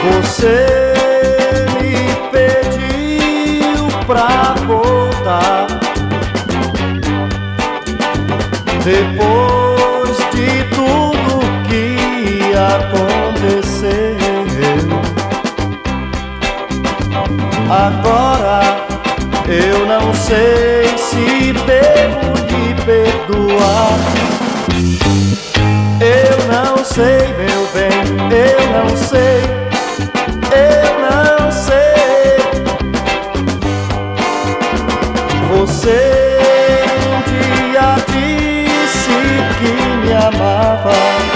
Você me pediu pra voltar depois de tudo que aconteceu. Agora eu não sei se devo lhe perdoar. Eu não sei, meu bem, eu não sei, eu não sei. Você um dia disse que me amava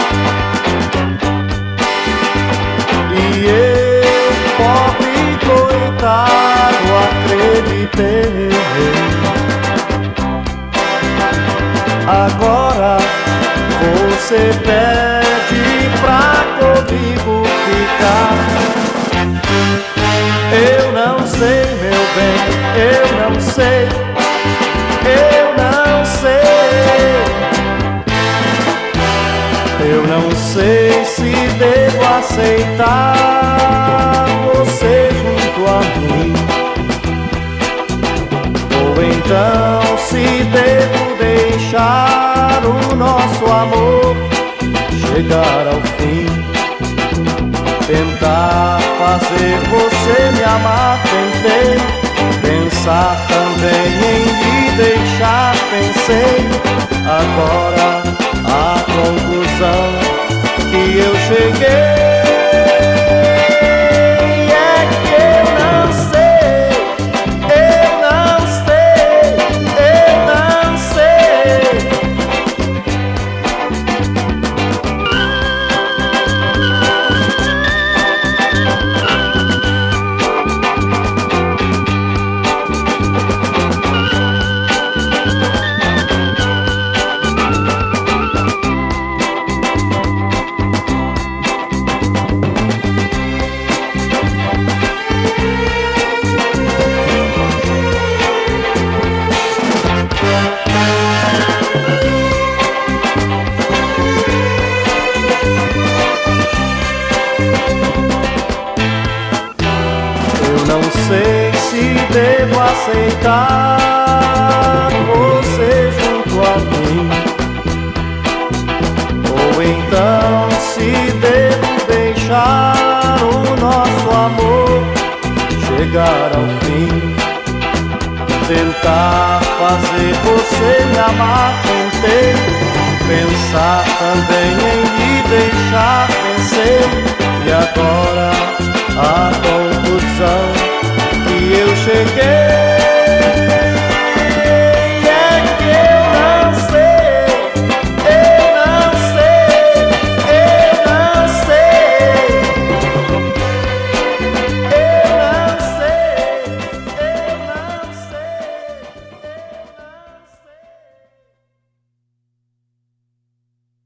e eu, pobre coitado, acreditei. Agora você pede pra comigo ficar. Eu não sei, meu bem, eu não sei, eu não sei. Eu não sei se devo aceitar você junto a mim, ou então se devo deixar o nosso amor chegar ao fim. Tentar fazer você me amar, tentei. Pensar também em lhe deixar, pensei. Agora a conclusão que eu cheguei é que eu não sei, eu não sei, eu não sei. Não sei se devo aceitar você junto a mim, ou então se devo deixar o nosso amor chegar ao fim. Tentar fazer você me amar, tentei. Pensar também em lhe deixar, pensei. E agora a conclusão que eu cheguei